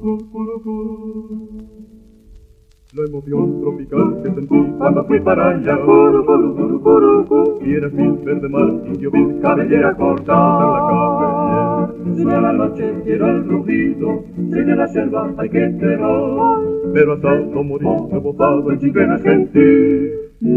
La emoción tropical que sentí cuando fui para allá. Y era el verde mar, indio vil, cabellera cortada en la cabellera. Sueña la noche, quiero el rugido, sueña la selva, hay que terror. Pero hasta no morir, rebozado en chicle no es gentil.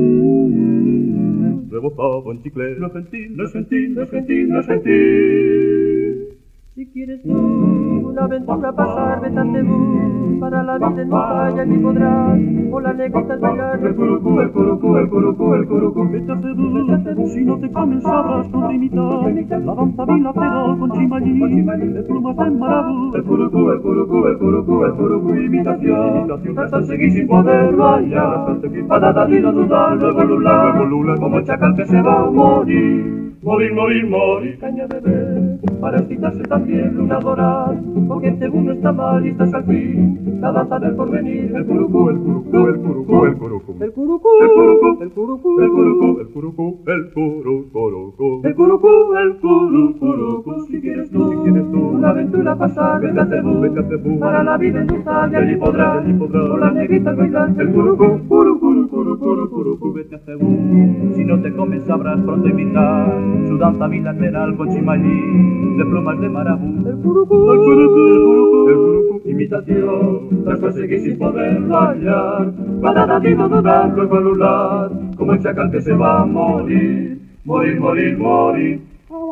Rebozado en chicle no es gentil, no es gentil, no es gentil, no es gentil. Si quieres tú una aventura pasar, vete a Cebú, para la vida no falla ni podrás, con las negritas bailar. El curucú, el curucú, el curucú, el curucú. Vete a Cebú, si no te comen sabrás con imitar la danza bilateral con Chimayí, de plumas de marabú. El curucú, el curucú, el curucú, el curucú, imitación. Hasta seguir sin poder bailar, patata y no dudar, luego lula, como el chacal que se va a morir. Morir, morir, morir. Caña de beber, para excitarse también luna dorar, porque en Cebú no está mal y estás al fin, la danza del porvenir. El curucú, el curucú, el curucú, el curucú. El curucú, el curucú, el curucú, el curucú, el curucú, el curucú. El curucú, el curucú. Si quieres tú una aventura pasar, vete a Cebú, para la vida endulzar, y allí podrás, con las negritas bailar. El curucú, curucú, curucú, curucú. Vete a Cebú, si no te comes sabrás pronto imitar su danza bilateral con Chimayí, de plumas de marabú. El curucú, el curucú, el curucú, imitación, hasta seguir sin poder bailar, patata y no dudar, luego alular, como el chacal que se va a morir, morir, morir, morir.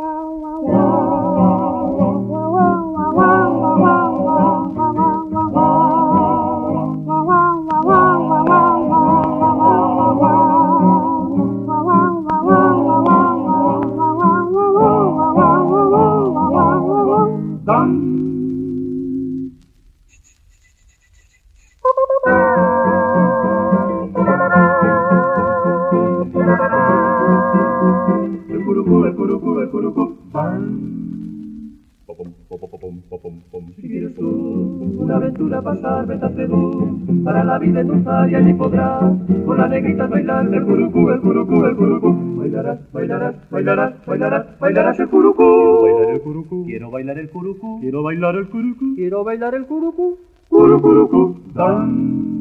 El curucú, el curucú, el curucú. Si quieres tú una aventura pasar, vete a Cebú, para la vida endulzar, y allí podrás con las negritas bailar. El curucú, el curucú, el curucú. Bailarás, bailarás, bailarás, bailarás, bailarás el curucú. Bailar el curucú. Quiero bailar el curucú. Quiero bailar el curucú. Quiero bailar el curucú. Curucú, dan.